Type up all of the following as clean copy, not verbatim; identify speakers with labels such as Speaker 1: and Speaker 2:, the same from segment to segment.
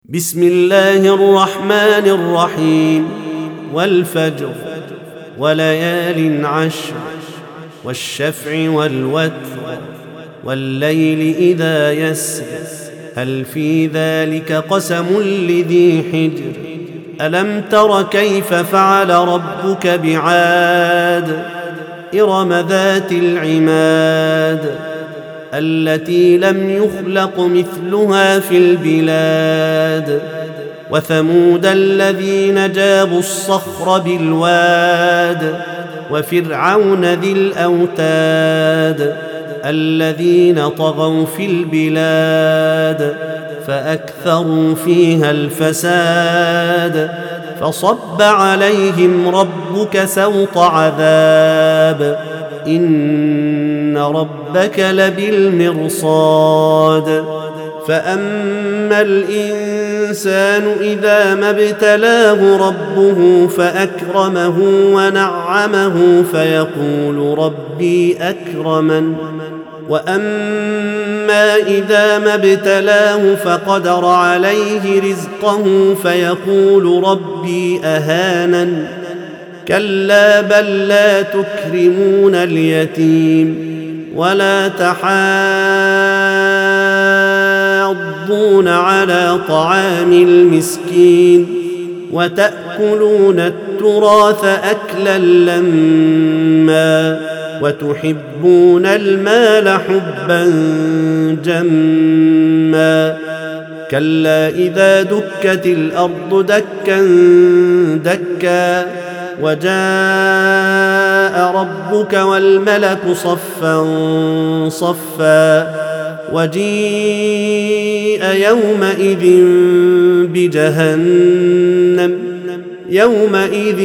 Speaker 1: بسم الله الرحمن الرحيم والفجر وليال عشر والشفع والوتر والليل إذا يسر هل في ذلك قسم لذي حجر ألم تر كيف فعل ربك بعاد إرم ذات العماد التي لم يخلق مثلها في البلاد وثمود الذين جابوا الصخر بالواد وفرعون ذي الأوتاد الذين طغوا في البلاد فأكثروا فيها الفساد فصب عليهم ربك سوط عذاب إن ربك لبالمرصاد فأما الإنسان إذا ما ابتلاه ربه فأكرمه ونعمه فيقول ربي أكرمن وأما إذا ما ابتلاه فقدر عليه رزقه فيقول ربي أهانن كلا بل لا تكرمون اليتيم ولا تحاضون على طعام المسكين وتأكلون التراث أكلا لما وتحبون المال حبا جما كلا إذا دكت الأرض دكا دكا وجاء ربك والملك صفا صفا وجيء يومئذ بجهنم يومئذ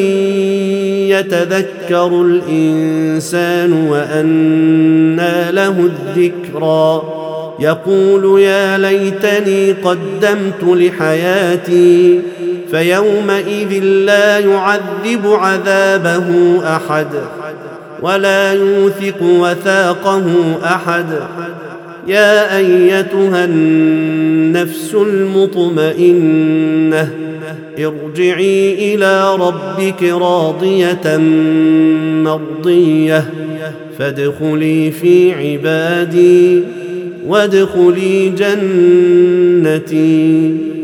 Speaker 1: يتذكر الإنسان وأنى له الذكرى يقول يا ليتني قدمت لحياتي فيومئذ لا يعذب عذابه أحد ولا يوثق وثاقه أحد يا أيتها النفس المطمئنة ارجعي إلى ربك راضية مرضية فادخلي في عبادي وادخلي جنتي.